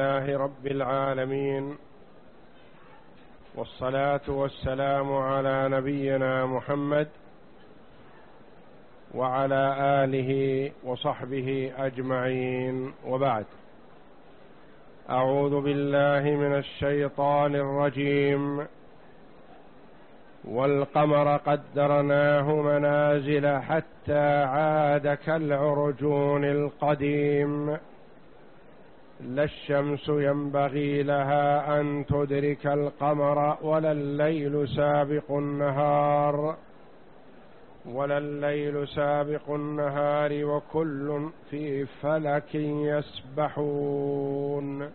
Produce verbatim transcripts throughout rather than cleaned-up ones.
لله رب العالمين، والصلاة والسلام على نبينا محمد وعلى آله وصحبه أجمعين، وبعد. أعوذ بالله من الشيطان الرجيم. والقمر قدرناه منازل حتى عاد كالعرجون القديم، لا الشمس ينبغي لها أن تدرك القمر ولا الليل سابق النهار ولا الليل سابق النهار وكل في فلك يسبحون.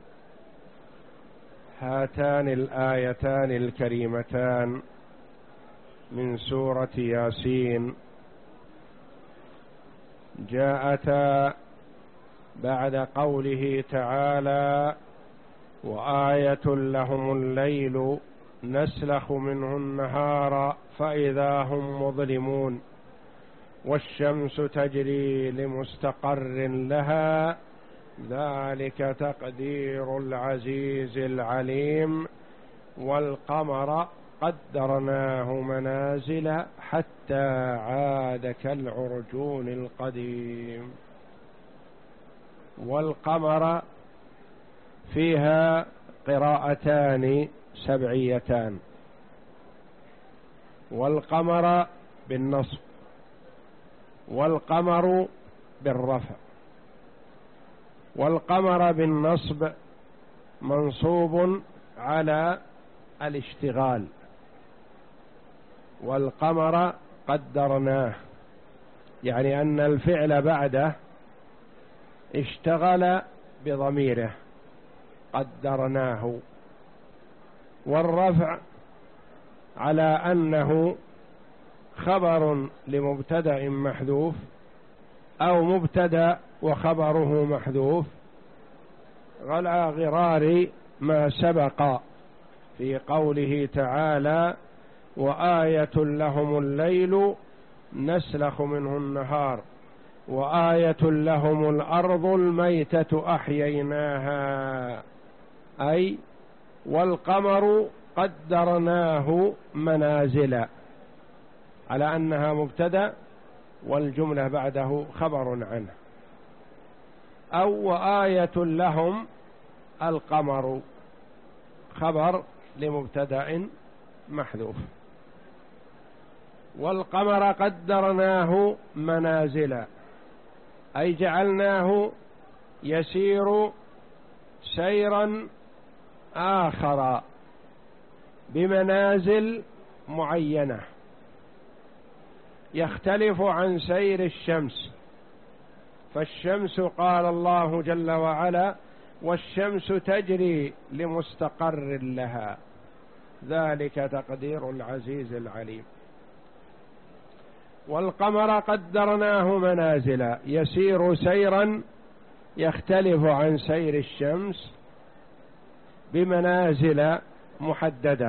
هاتان الآيتان الكريمتان من سورة ياسين جاءتا بعد قوله تعالى: وآية لهم الليل نسلخ منه النهار فإذا هم مظلمون والشمس تجري لمستقر لها ذلك تقدير العزيز العليم. والقمر قدرناه منازل حتى عاد كالعرجون القديم. والقمر فيها قراءتان سبعيتان: والقمر بالنصب والقمر بالرفع. والقمر بالنصب منصوب على الاشتغال، والقمر قدرناه يعني أن الفعل بعده اشتغل بضميره قدرناه. والرفع على أنه خبر لمبتدأ محذوف أو مبتدأ وخبره محذوف، على غرار ما سبق في قوله تعالى: وآية لهم الليل نسلخ منه النهار وآية لهم الأرض الميتة أحييناها، أي والقمر قدرناه منازل، على أنها مبتدأ والجملة بعده خبر عنه. أو وآية لهم القمر خبر لمبتدأ محذوف. والقمر قدرناه منازل أي جعلناه يسير سيرا آخر بمنازل معينة يختلف عن سير الشمس. فالشمس قال الله جل وعلا: والشمس تجري لمستقر لها ذلك تقدير العزيز العليم. والقمر قدرناه منازل يسير سيرا يختلف عن سير الشمس بمنازل محددة،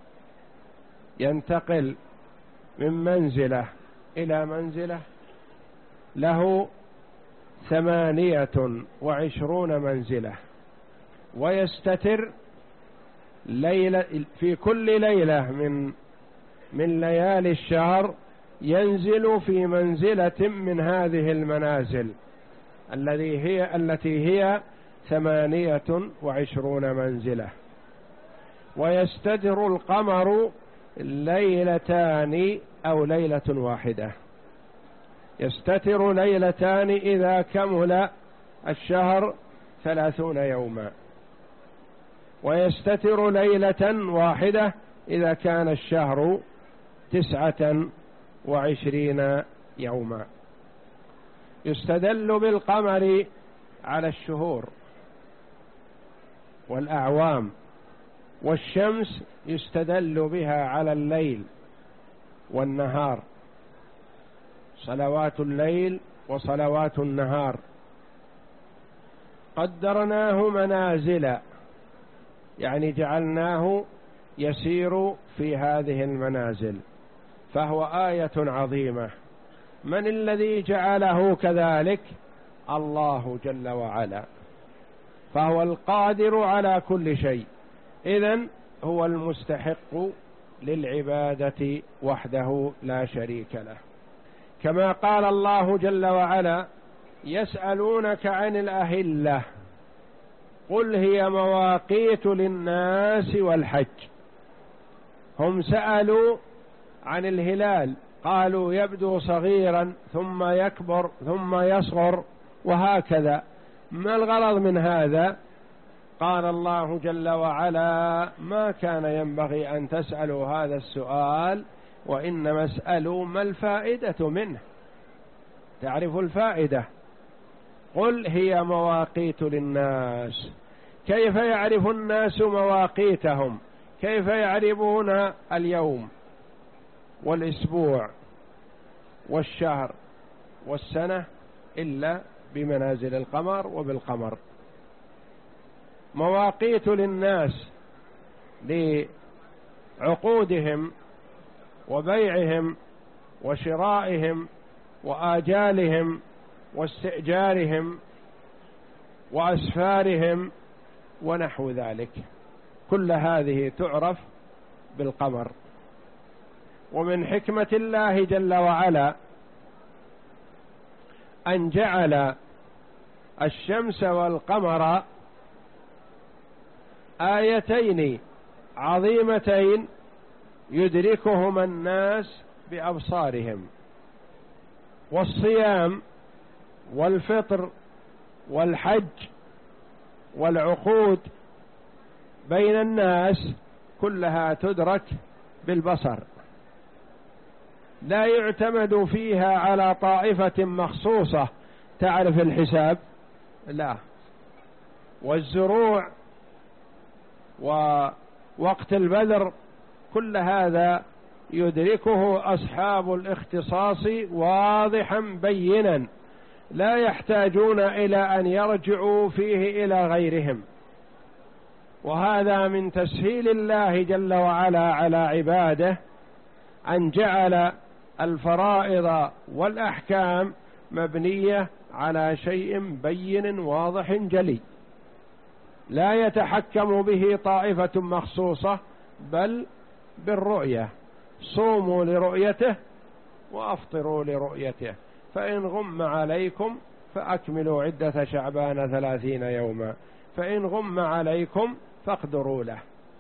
ينتقل من منزلة إلى منزلة، له ثمانية وعشرون منزلة، ويستتر ليلة في كل ليلة من من ليالي الشهر، ينزل في منزلة من هذه المنازل الذي هي التي هي ثمانية وعشرون منزلة. ويستتر القمر ليلتان أو ليلة واحدة، يستتر ليلتان إذا كمل الشهر ثلاثون يوما، ويستتر ليلة واحدة إذا كان الشهر تسعة وعشرين يوما. يستدل بالقمر على الشهور والأعوام، والشمس يستدل بها على الليل والنهار، صلوات الليل وصلوات النهار. قدرناه منازل يعني جعلناه يسير في هذه المنازل، فهو آية عظيمة. من الذي جعله كذلك؟ الله جل وعلا. فهو القادر على كل شيء، إذن هو المستحق للعبادة وحده لا شريك له. كما قال الله جل وعلا: يسألونك عن الأهلة قل هي مواقيت للناس والحج. هم سألوا عن الهلال، قالوا يبدو صغيرا ثم يكبر ثم يصغر وهكذا، ما الغرض من هذا؟ قال الله جل وعلا: ما كان ينبغي أن تسألوا هذا السؤال، وإنما اسألوا ما الفائدة منه، تعرف الفائدة. قل هي مواقيت للناس. كيف يعرف الناس مواقيتهم؟ كيف يعرفون اليوم والأسبوع والشهر والسنة إلا بمنازل القمر وبالقمر. مواقيت للناس لعقودهم وبيعهم وشرائهم وآجالهم واستئجارهم وأسفارهم ونحو ذلك، كل هذه تعرف بالقمر. ومن حكمة الله جل وعلا أن جعل الشمس والقمر آيتين عظيمتين يدركهما الناس بأبصارهم. والصيام والفطر والحج والعقود بين الناس كلها تدرك بالبصر، لا يعتمد فيها على طائفة مخصوصة تعرف الحساب، لا. والزروع ووقت البذر كل هذا يدركه أصحاب الاختصاص واضحا بينا، لا يحتاجون إلى أن يرجعوا فيه إلى غيرهم. وهذا من تسهيل الله جل وعلا على عباده، أن جعل الفرائض والأحكام مبنية على شيء بين واضح جلي، لا يتحكم به طائفة مخصوصة، بل بالرؤية. صوموا لرؤيته وأفطروا لرؤيته، فإن غم عليكم فأكملوا عدة شعبان ثلاثين يوما، فإن غم عليكم فاقدروا له.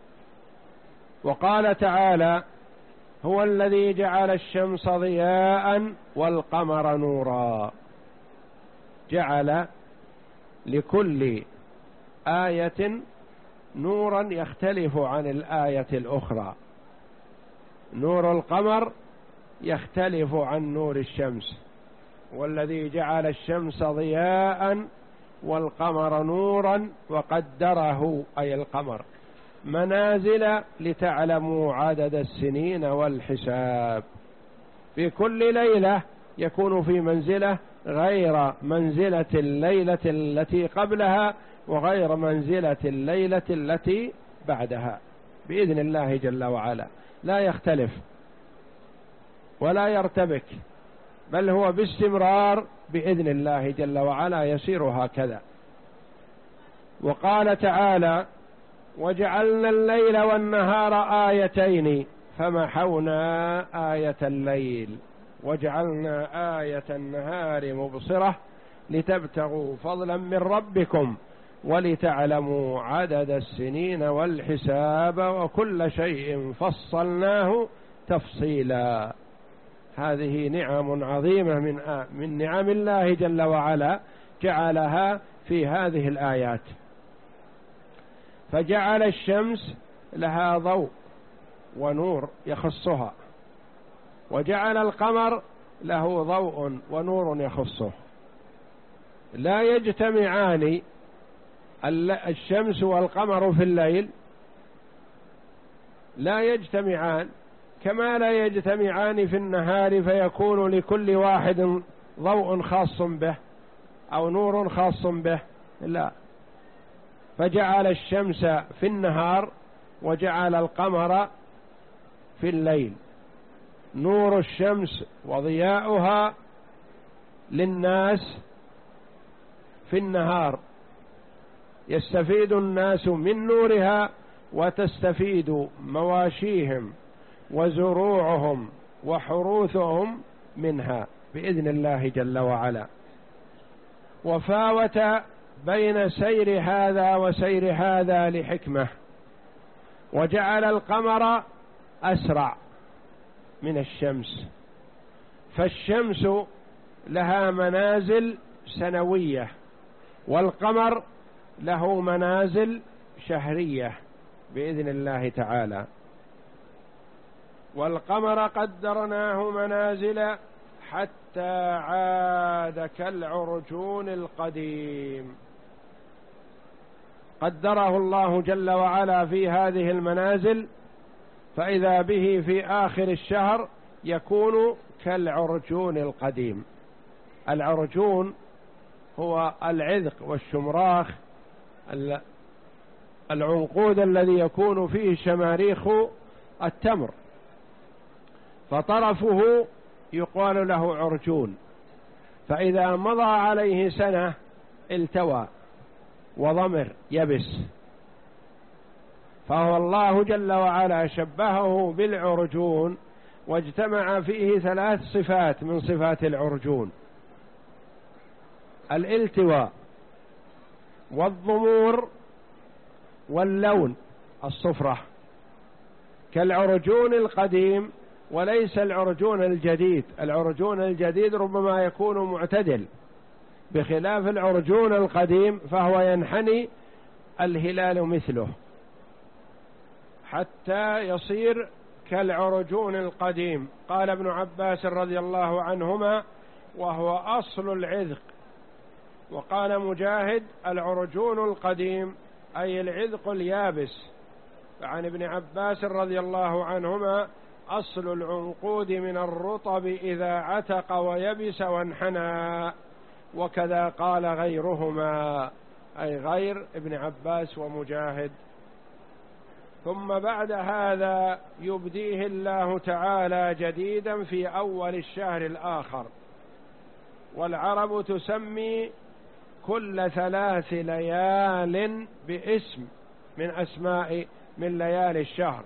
وقال تعالى: هو الذي جعل الشمس ضياء والقمر نورا. جعل لكل آية نورا يختلف عن الآية الأخرى. نور القمر يختلف عن نور الشمس. والذي جعل الشمس ضياء والقمر نورا وقدره، أي القمر، منازل لتعلموا عدد السنين والحساب. في كل ليلة يكون في منزلة غير منزلة الليلة التي قبلها وغير منزلة الليلة التي بعدها، بإذن الله جل وعلا، لا يختلف ولا يرتبك، بل هو باستمرار بإذن الله جل وعلا يسير هكذا. وقال تعالى: وجعلنا الليل والنهار آيتين فمحونا آية الليل وجعلنا آية النهار مبصرة لتبتغوا فضلا من ربكم ولتعلموا عدد السنين والحساب وكل شيء فصلناه تفصيلا. هذه نعم عظيمة من من نعم الله جل وعلا جعلها في هذه الآيات. فجعل الشمس لها ضوء ونور يخصها، وجعل القمر له ضوء ونور يخصه، لا يجتمعان الشمس والقمر في الليل، لا يجتمعان، كما لا يجتمعان في النهار فيكون لكل واحد ضوء خاص به أو نور خاص به، لا. فجعل الشمس في النهار وجعل القمر في الليل. نور الشمس وضياؤها للناس في النهار، يستفيد الناس من نورها وتستفيد مواشيهم وزروعهم وحروثهم منها بإذن الله جل وعلا. وفاوت بين سير هذا وسير هذا لحكمة، وجعل القمر أسرع من الشمس، فالشمس لها منازل سنوية والقمر له منازل شهرية بإذن الله تعالى. والقمر قدرناه منازل حتى عاد كالعرجون القديم. قدره الله جل وعلا في هذه المنازل، فإذا به في آخر الشهر يكون كالعرجون القديم. العرجون هو العذق والشمراخ، العنقود الذي يكون فيه شماريخ التمر، فطرفه يقال له عرجون، فإذا مضى عليه سنة التوى وضمر يبس، فهو الله جل وعلا شبهه بالعرجون، واجتمع فيه ثلاث صفات من صفات العرجون: الالتواء والضمور واللون الصفرة، كالعرجون القديم وليس العرجون الجديد. العرجون الجديد ربما يكون معتدل، بخلاف العرجون القديم فهو ينحني الهلال مثله حتى يصير كالعرجون القديم. قال ابن عباس رضي الله عنهما: وهو أصل العذق. وقال مجاهد: العرجون القديم أي العذق اليابس. فعن ابن عباس رضي الله عنهما: أصل العنقود من الرطب إذا عتق ويبس وانحنى. وكذا قال غيرهما، أي غير ابن عباس ومجاهد. ثم بعد هذا يبديه الله تعالى جديدا في أول الشهر الآخر. والعرب تسمي كل ثلاث ليال باسم من أسماء من ليالي الشهر،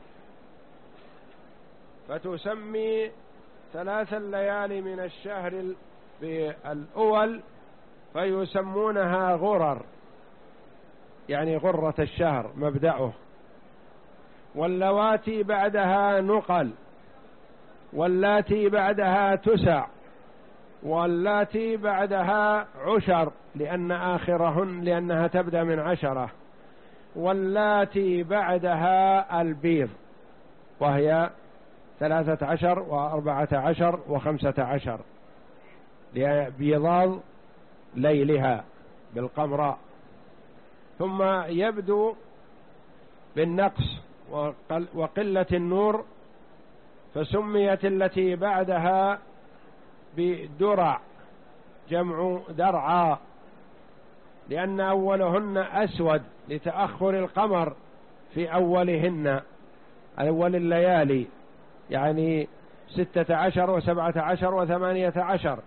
فتسمي ثلاث الليالي من الشهر الأول فيسمونها غرر، يعني غرة الشهر مبدأه. واللواتي بعدها نقل، واللاتي بعدها تسع، واللاتي بعدها عشر لأن آخرهن لأنها تبدأ من عشرة، واللاتي بعدها البيض وهي ثلاثة عشر وأربعة عشر وخمسة عشر لبيضاض ليلها بالقمراء. ثم يبدو بالنقص وقلة النور، فسميت التي بعدها بدرع، جمع درعا، لأن أولهن أسود لتأخر القمر في أولهن، أول الليالي، يعني ستة عشر وسبعة عشر وثمانية عشر.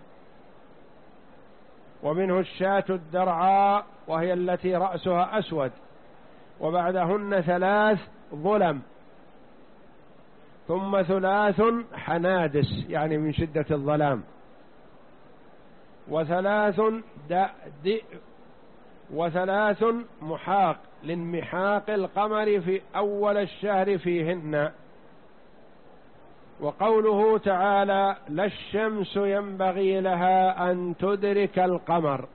ومنه الشاة الدرعاء وهي التي رأسها أسود، وبعدهن ثلاث ظلم، ثم ثلاث حنادس يعني من شدة الظلام، وثلاث دئ، وثلاث محاق لانمحاق القمر في أول الشهر فيهن. وقوله تعالى: لا الشمس ينبغي لها أن تدرك القمر،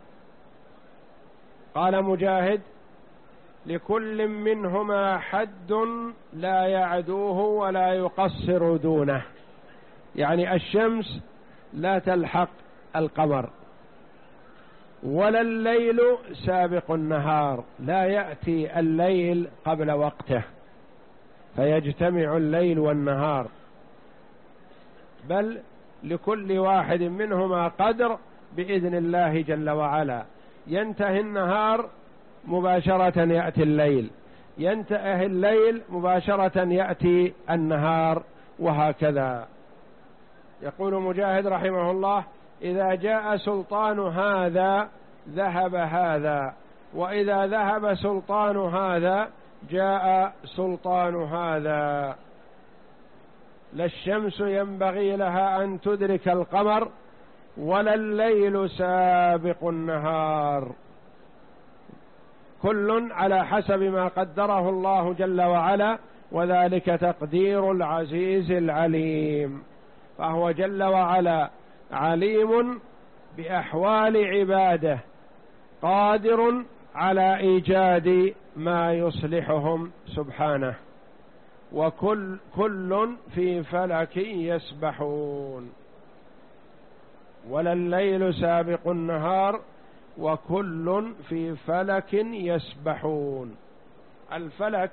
قال مجاهد: لكل منهما حد لا يعدوه ولا يقصر دونه، يعني الشمس لا تلحق القمر، ولا الليل سابق النهار، لا يأتي الليل قبل وقته فيجتمع الليل والنهار، بل لكل واحد منهما قدر بإذن الله جل وعلا. ينتهي النهار مباشرة يأتي الليل، ينتهي الليل مباشرة يأتي النهار، وهكذا. يقول مجاهد رحمه الله: إذا جاء سلطان هذا ذهب هذا، وإذا ذهب سلطان هذا جاء سلطان هذا. لا الشمس ينبغي لها أن تدرك القمر ولا الليل سابق النهار، كل على حسب ما قدره الله جل وعلا، وذلك تقدير العزيز العليم. فهو جل وعلا عليم بأحوال عباده، قادر على إيجاد ما يصلحهم سبحانه، وكل كل في فلك يسبحون. ولا الليل سابق النهار وكل في فلك يسبحون. الفلك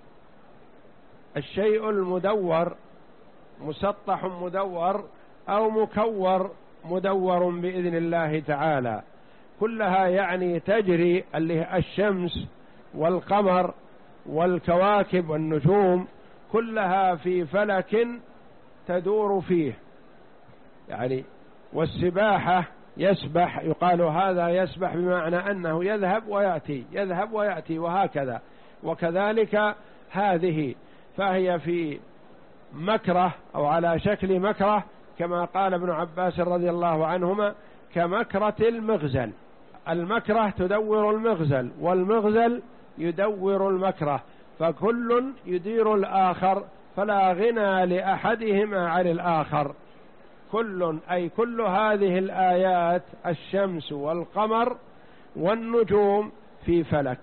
الشيء المدور، مسطح مدور أو مكور مدور بإذن الله تعالى، كلها يعني تجري، اللي هي الشمس والقمر والكواكب والنجوم، كلها في فلك تدور فيه يعني. والسباحة يسبح، يقال هذا يسبح بمعنى أنه يذهب ويأتي يذهب ويأتي وهكذا. وكذلك هذه فهي في مكره أو على شكل مكره، كما قال ابن عباس رضي الله عنهما كمكرة المغزل. المكره تدور المغزل والمغزل يدور المكره، فكل يدير الآخر، فلا غنى لأحدهما عن الآخر. كل أي كل هذه الآيات، الشمس والقمر والنجوم في فلك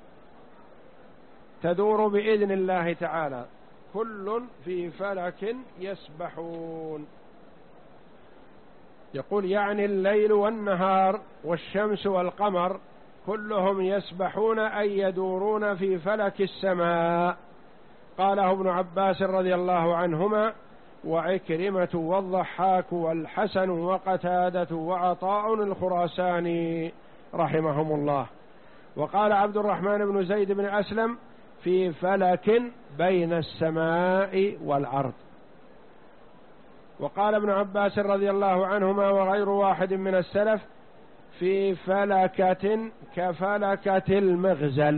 تدور بإذن الله تعالى، كل في فلك يسبحون. يقول يعني الليل والنهار والشمس والقمر كلهم يسبحون أي يدورون في فلك السماء. قاله ابن عباس رضي الله عنهما وعكرمة والضحاك والحسن وقتادة وعطاء الخراساني رحمهم الله. وقال عبد الرحمن بن زيد بن أسلم في فلك بين السماء والأرض. وقال ابن عباس رضي الله عنهما وغير واحد من السلف في فلكة كفلكة المغزل.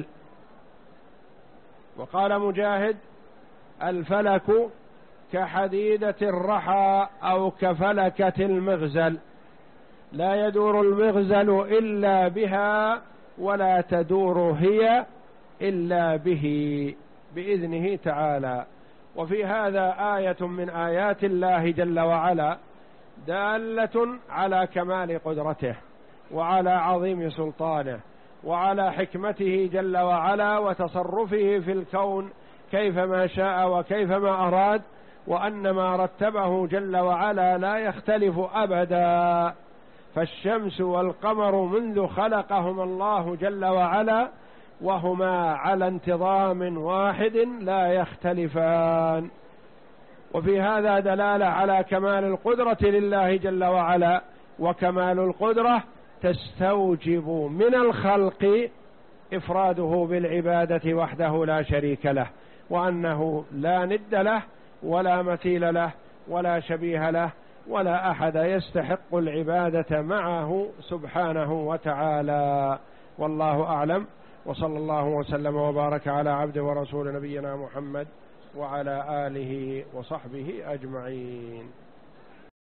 وقال مجاهد الفلك كحديدة الرحى أو كفلكة المغزل، لا يدور المغزل إلا بها ولا تدور هي إلا به بإذنه تعالى. وفي هذا آية من آيات الله جل وعلا دالة على كمال قدرته وعلى عظيم سلطانه وعلى حكمته جل وعلا وتصرفه في الكون كيفما شاء وكيفما أراد، وأن ما رتبه جل وعلا لا يختلف أبدا. فالشمس والقمر منذ خلقهما الله جل وعلا وهما على انتظام واحد لا يختلفان. وفي هذا دلالة على كمال القدرة لله جل وعلا، وكمال القدرة تستوجب من الخلق إفراده بالعبادة وحده لا شريك له، وأنه لا ند له ولا مثيل له ولا شبيه له ولا أحد يستحق العبادة معه سبحانه وتعالى. والله أعلم، وصلى الله وسلم وبارك على عبد ورسول نبينا محمد وعلى آله وصحبه أجمعين.